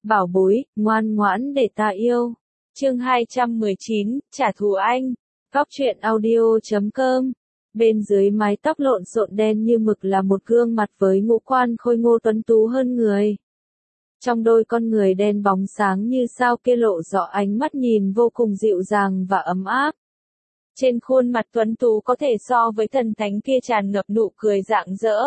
bảo bối, ngoan ngoãn để ta yêu. Chương 219, trả thù anh. Góc truyện audio.com. Bên dưới mái tóc lộn xộn đen như mực là một gương mặt với ngũ quan khôi ngô tuấn tú hơn người. Trong đôi con người đen bóng sáng như sao kia lộ rõ ánh mắt nhìn vô cùng dịu dàng và ấm áp. Trên khuôn mặt tuấn tú có thể so với thần thánh kia tràn ngập nụ cười rạng rỡ.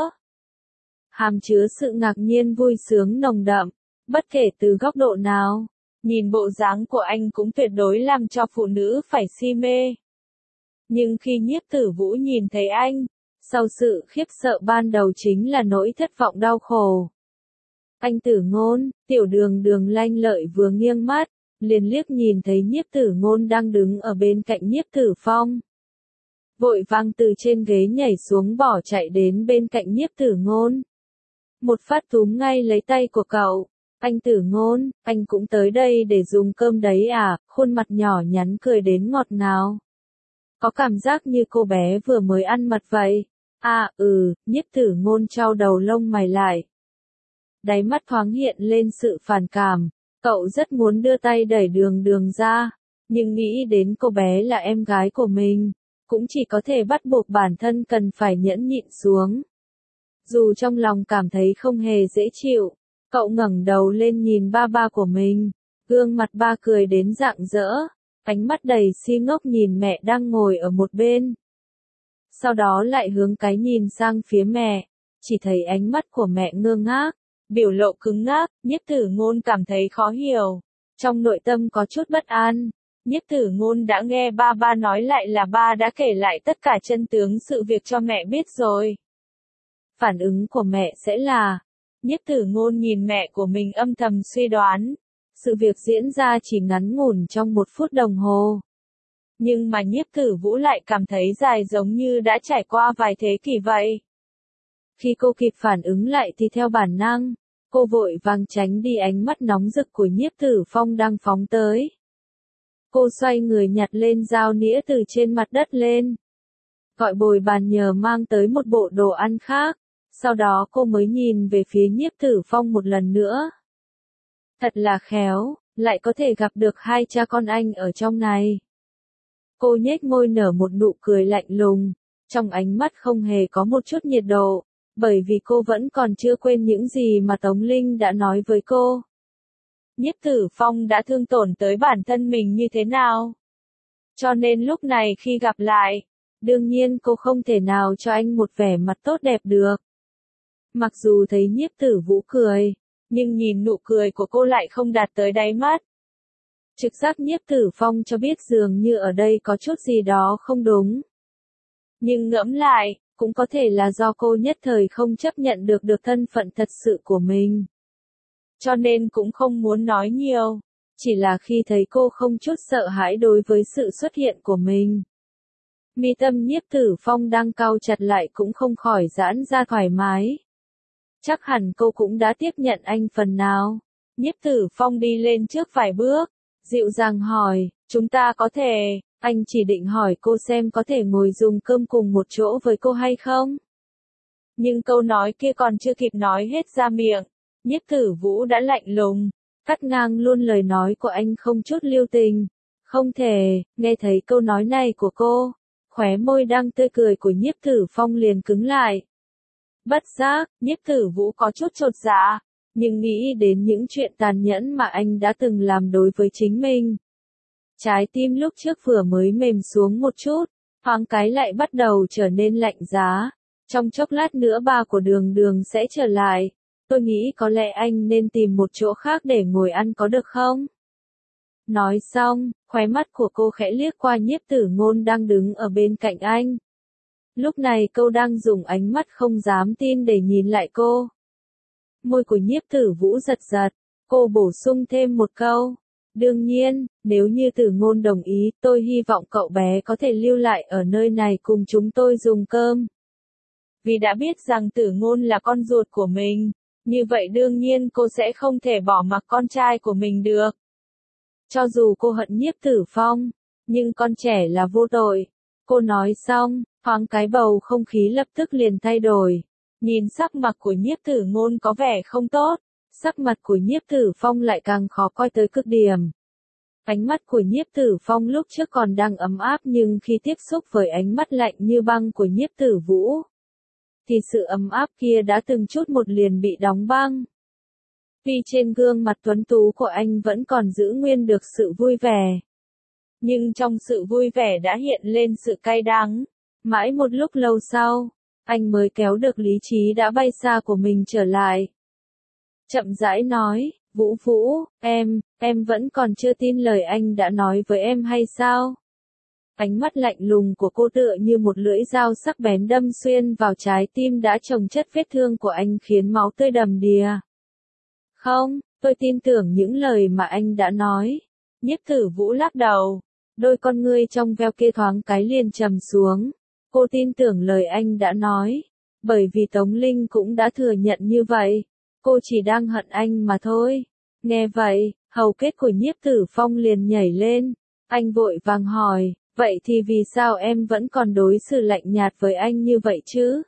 Hàm chứa sự ngạc nhiên vui sướng nồng đậm, bất kể từ góc độ nào, nhìn bộ dáng của anh cũng tuyệt đối làm cho phụ nữ phải si mê. Nhưng khi Nhiếp Tử Vũ nhìn thấy anh, sau sự khiếp sợ ban đầu chính là nỗi thất vọng đau khổ. Anh Tử Ngôn, Tiểu Đường Đường lanh lợi vừa nghiêng mắt, liền liếc nhìn thấy Nhiếp Tử Ngôn đang đứng ở bên cạnh Nhiếp Tử Phong. Vội vàng từ trên ghế nhảy xuống bỏ chạy đến bên cạnh Nhiếp Tử Ngôn. Một phát túm ngay lấy tay của cậu. Anh Tử Ngôn, anh cũng tới đây để dùng cơm đấy à? Khuôn mặt nhỏ nhắn cười đến ngọt ngào. Có cảm giác như cô bé vừa mới ăn mật vậy. À, Nhiếp Tử Ngôn chau đầu lông mày lại. Đáy mắt thoáng hiện lên sự phản cảm. Cậu rất muốn đưa tay đẩy Đường Đường ra, nhưng nghĩ đến cô bé là em gái của mình, cũng chỉ có thể bắt buộc bản thân cần phải nhẫn nhịn xuống. Dù trong lòng cảm thấy không hề dễ chịu, cậu ngẩng đầu lên nhìn ba ba của mình, gương mặt ba cười đến rạng rỡ, ánh mắt đầy si ngốc nhìn mẹ đang ngồi ở một bên. Sau đó lại hướng cái nhìn sang phía mẹ, chỉ thấy ánh mắt của mẹ ngơ ngác, biểu lộ cứng ngắc. Nhiếp Tử Ngôn cảm thấy khó hiểu, trong nội tâm có chút bất an. Nhiếp Tử Ngôn đã nghe ba ba nói lại là ba đã kể lại tất cả chân tướng sự việc cho mẹ biết rồi. Phản ứng của mẹ sẽ là, Nhiếp Tử Ngôn nhìn mẹ của mình âm thầm suy đoán, sự việc diễn ra chỉ ngắn ngủn trong 1 phút đồng hồ. Nhưng mà Nhiếp Tử Vũ lại cảm thấy dài giống như đã trải qua vài thế kỷ vậy. Khi cô kịp phản ứng lại thì theo bản năng, cô vội vàng tránh đi ánh mắt nóng rực của Nhiếp Tử Phong đang phóng tới. Cô xoay người nhặt lên dao nĩa từ trên mặt đất lên. Gọi bồi bàn nhờ mang tới một bộ đồ ăn khác, sau đó cô mới nhìn về phía Nhiếp Tử Phong một lần nữa. Thật là khéo, lại có thể gặp được hai cha con anh ở trong này. Cô nhếch môi nở một nụ cười lạnh lùng, trong ánh mắt không hề có một chút nhiệt độ, bởi vì cô vẫn còn chưa quên những gì mà Tống Linh đã nói với cô. Nhiếp Tử Phong đã thương tổn tới bản thân mình như thế nào? Cho nên lúc này khi gặp lại, đương nhiên cô không thể nào cho anh một vẻ mặt tốt đẹp được. Mặc dù thấy Nhiếp Tử Vũ cười, nhưng nhìn nụ cười của cô lại không đạt tới đáy mắt. Trực giác Nhiếp Tử Phong cho biết dường như ở đây có chút gì đó không đúng. Nhưng ngẫm lại, cũng có thể là do cô nhất thời không chấp nhận được thân phận thật sự của mình. Cho nên cũng không muốn nói nhiều, chỉ là khi thấy cô không chút sợ hãi đối với sự xuất hiện của mình. Mi tâm Nhiếp Tử Phong đang cau chặt lại cũng không khỏi giãn ra thoải mái. Chắc hẳn cô cũng đã tiếp nhận anh phần nào. Nhiếp Tử Phong đi lên trước vài bước, dịu dàng hỏi, chúng ta có thể, anh chỉ định hỏi cô xem có thể ngồi dùng cơm cùng một chỗ với cô hay không. Nhưng câu nói kia còn chưa kịp nói hết ra miệng, Nhiếp Tử Vũ đã lạnh lùng, cắt ngang luôn lời nói của anh không chút lưu tình. Không thể, nghe thấy câu nói này của cô, khóe môi đang tươi cười của Nhiếp Tử Phong liền cứng lại. Bất giác, Nhiếp Tử Vũ có chút chột dạ, nhưng nghĩ đến những chuyện tàn nhẫn mà anh đã từng làm đối với chính mình. Trái tim lúc trước vừa mới mềm xuống một chút, thoáng cái lại bắt đầu trở nên lạnh giá. Trong chốc lát nữa ba của Đường Đường sẽ trở lại, tôi nghĩ có lẽ anh nên tìm một chỗ khác để ngồi ăn có được không? Nói xong, khóe mắt của cô khẽ liếc qua Nhiếp Tử Ngôn đang đứng ở bên cạnh anh. Lúc này cô đang dùng ánh mắt không dám tin để nhìn lại cô. Môi của Nhiếp Tử Vũ giật giật, cô bổ sung thêm một câu. Đương nhiên, nếu như Tử Ngôn đồng ý, tôi hy vọng cậu bé có thể lưu lại ở nơi này cùng chúng tôi dùng cơm. Vì đã biết rằng Tử Ngôn là con ruột của mình, như vậy đương nhiên cô sẽ không thể bỏ mặc con trai của mình được. Cho dù cô hận Nhiếp Tử Phong, nhưng con trẻ là vô tội. Cô nói xong, thoáng cái bầu không khí lập tức liền thay đổi. Nhìn sắc mặt của Nhiếp Tử Ngôn có vẻ không tốt, sắc mặt của Nhiếp Tử Phong lại càng khó coi tới cực điểm. Ánh mắt của Nhiếp Tử Phong lúc trước còn đang ấm áp nhưng khi tiếp xúc với ánh mắt lạnh như băng của Nhiếp Tử Vũ, thì sự ấm áp kia đã từng chút một liền bị đóng băng. Tuy trên gương mặt tuấn tú của anh vẫn còn giữ nguyên được sự vui vẻ, nhưng trong sự vui vẻ đã hiện lên sự cay đắng. Mãi một lúc lâu sau, anh mới kéo được lý trí đã bay xa của mình trở lại. Chậm rãi nói, Vũ Vũ, em vẫn còn chưa tin lời anh đã nói với em hay sao? Ánh mắt lạnh lùng của cô tựa như một lưỡi dao sắc bén đâm xuyên vào trái tim đã chồng chất vết thương của anh khiến máu tươi đầm đìa. Không, tôi tin tưởng những lời mà anh đã nói. Nhiếp Tử Vũ lắc đầu, đôi con ngươi trong veo kia thoáng cái liền trầm xuống. Cô tin tưởng lời anh đã nói, bởi vì Tống Linh cũng đã thừa nhận như vậy. Cô chỉ đang hận anh mà thôi. Nghe vậy, hầu kết của Nhiếp Tử Phong liền nhảy lên. Anh vội vàng hỏi, vậy thì vì sao em vẫn còn đối xử lạnh nhạt với anh như vậy chứ?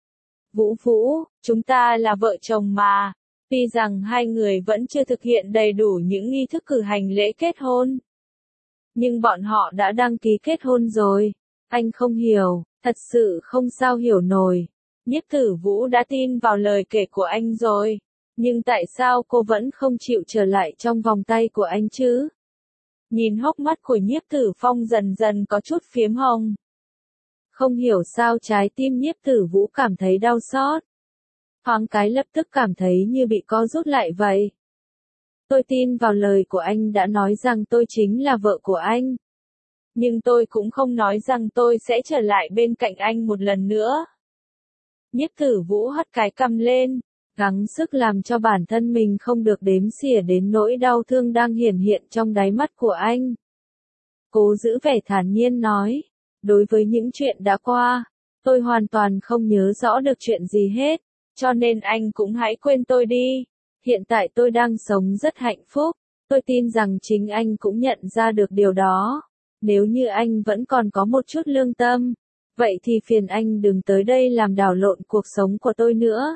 Vũ Vũ, chúng ta là vợ chồng mà. Tuy rằng hai người vẫn chưa thực hiện đầy đủ những nghi thức cử hành lễ kết hôn, nhưng bọn họ đã đăng ký kết hôn rồi. Anh không hiểu, thật sự không sao hiểu nổi. Nhiếp Tử Vũ đã tin vào lời kể của anh rồi, nhưng tại sao cô vẫn không chịu trở lại trong vòng tay của anh chứ? Nhìn hốc mắt của Nhiếp Tử Phong dần dần có chút phiếm hồng. Không hiểu sao trái tim Nhiếp Tử Vũ cảm thấy đau xót. Thoáng cái lập tức cảm thấy như bị co rút lại vậy. Tôi tin vào lời của anh đã nói rằng tôi chính là vợ của anh. Nhưng tôi cũng không nói rằng tôi sẽ trở lại bên cạnh anh một lần nữa. Nhiếp Tử Vũ hất cái cằm lên, gắng sức làm cho bản thân mình không được đếm xỉa đến nỗi đau thương đang hiển hiện trong đáy mắt của anh. Cố giữ vẻ thản nhiên nói, đối với những chuyện đã qua, tôi hoàn toàn không nhớ rõ được chuyện gì hết, cho nên anh cũng hãy quên tôi đi. Hiện tại tôi đang sống rất hạnh phúc, tôi tin rằng chính anh cũng nhận ra được điều đó. Nếu như anh vẫn còn có một chút lương tâm, vậy thì phiền anh đừng tới đây làm đảo lộn cuộc sống của tôi nữa.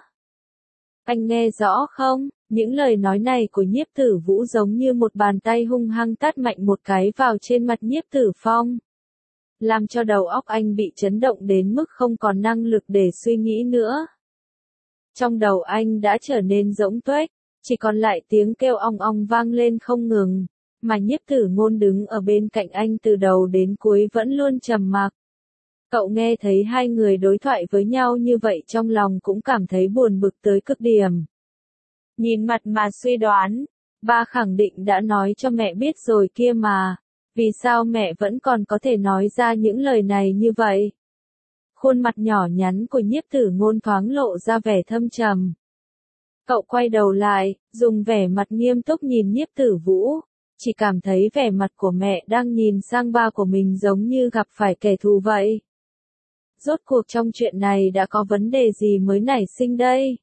Anh nghe rõ không? Những lời nói này của Nhiếp Tử Vũ giống như một bàn tay hung hăng tát mạnh một cái vào trên mặt Nhiếp Tử Phong, làm cho đầu óc anh bị chấn động đến mức không còn năng lực để suy nghĩ nữa. Trong đầu anh đã trở nên rỗng tuếch, chỉ còn lại tiếng kêu ong ong vang lên không ngừng, mà Nhiếp Tử Ngôn đứng ở bên cạnh anh từ đầu đến cuối vẫn luôn trầm mặc. Cậu nghe thấy hai người đối thoại với nhau như vậy trong lòng cũng cảm thấy buồn bực tới cực điểm. Nhìn mặt mà suy đoán, ba khẳng định đã nói cho mẹ biết rồi kia mà, vì sao mẹ vẫn còn có thể nói ra những lời này như vậy? Khuôn mặt nhỏ nhắn của Nhiếp Tử Ngôn thoáng lộ ra vẻ thâm trầm. Cậu quay đầu lại, dùng vẻ mặt nghiêm túc nhìn Nhiếp Tử Vũ, chỉ cảm thấy vẻ mặt của mẹ đang nhìn sang ba của mình giống như gặp phải kẻ thù vậy. Rốt cuộc trong chuyện này đã có vấn đề gì mới nảy sinh đây?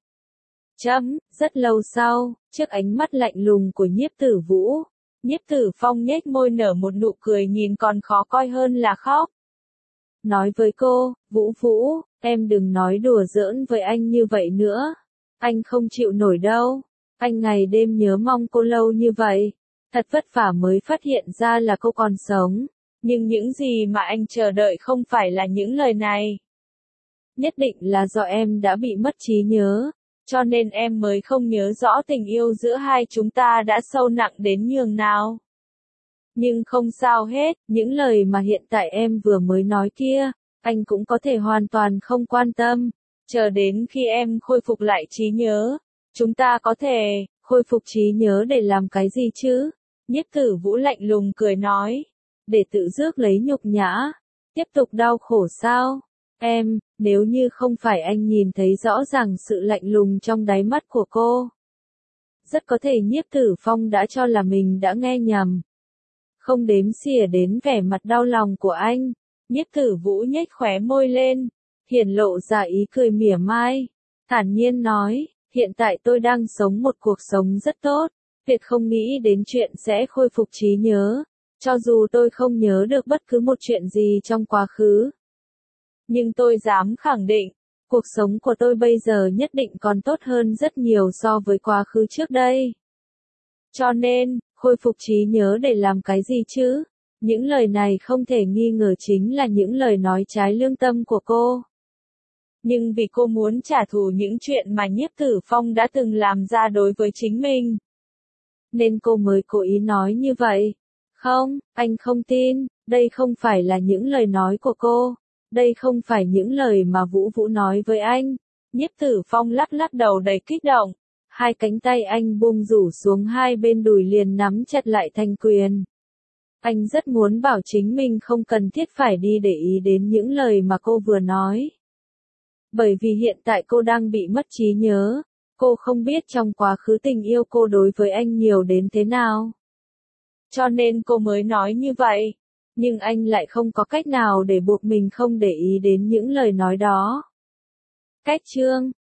Rất lâu sau, trước ánh mắt lạnh lùng của Nhiếp Tử Vũ, Nhiếp Tử Phong nhếch môi nở một nụ cười nhìn còn khó coi hơn là khóc. Nói với cô, Vũ Vũ, em đừng nói đùa giỡn với anh như vậy nữa. Anh không chịu nổi đâu. Anh ngày đêm nhớ mong cô lâu như vậy. Thật vất vả mới phát hiện ra là cô còn sống. Nhưng những gì mà anh chờ đợi không phải là những lời này. Nhất định là do em đã bị mất trí nhớ, cho nên em mới không nhớ rõ tình yêu giữa hai chúng ta đã sâu nặng đến nhường nào. Nhưng không sao hết, những lời mà hiện tại em vừa mới nói kia, anh cũng có thể hoàn toàn không quan tâm. Chờ đến khi em khôi phục lại trí nhớ, chúng ta có thể khôi phục trí nhớ để làm cái gì chứ? Nhiếp Tử Vũ lạnh lùng cười nói, để tự rước lấy nhục nhã, tiếp tục đau khổ sao? Em, nếu như không phải anh nhìn thấy rõ ràng sự lạnh lùng trong đáy mắt của cô, rất có thể Nhiếp Tử Phong đã cho là mình đã nghe nhầm. Không đếm xỉa đến vẻ mặt đau lòng của anh, Nhiếp Tử Vũ nhếch khóe môi lên, hiển lộ ra ý cười mỉa mai, thản nhiên nói, hiện tại tôi đang sống một cuộc sống rất tốt, tuyệt không nghĩ đến chuyện sẽ khôi phục trí nhớ, cho dù tôi không nhớ được bất cứ một chuyện gì trong quá khứ. Nhưng tôi dám khẳng định, Cuộc sống của tôi bây giờ nhất định còn tốt hơn rất nhiều so với quá khứ trước đây. Cho nên, khôi phục trí nhớ để làm cái gì chứ? Những lời này không thể nghi ngờ chính là những lời nói trái lương tâm của cô. Nhưng vì cô muốn trả thù những chuyện mà Nhiếp Tử Phong đã từng làm ra đối với chính mình, nên cô mới cố ý nói như vậy. Không, anh không tin, đây không phải là những lời nói của cô. Đây không phải những lời mà Vũ Vũ nói với anh. Nhiếp Tử Phong lắc lắc đầu đầy kích động. Hai cánh tay anh buông rủ xuống hai bên đùi liền nắm chặt lại thành quyền. Anh rất muốn bảo chính mình không cần thiết phải đi để ý đến những lời mà cô vừa nói. Bởi vì hiện tại cô đang bị mất trí nhớ. Cô không biết trong quá khứ tình yêu cô đối với anh nhiều đến thế nào. Cho nên cô mới nói như vậy. Nhưng anh lại không có cách nào để buộc mình không để ý đến những lời nói đó. Cách chương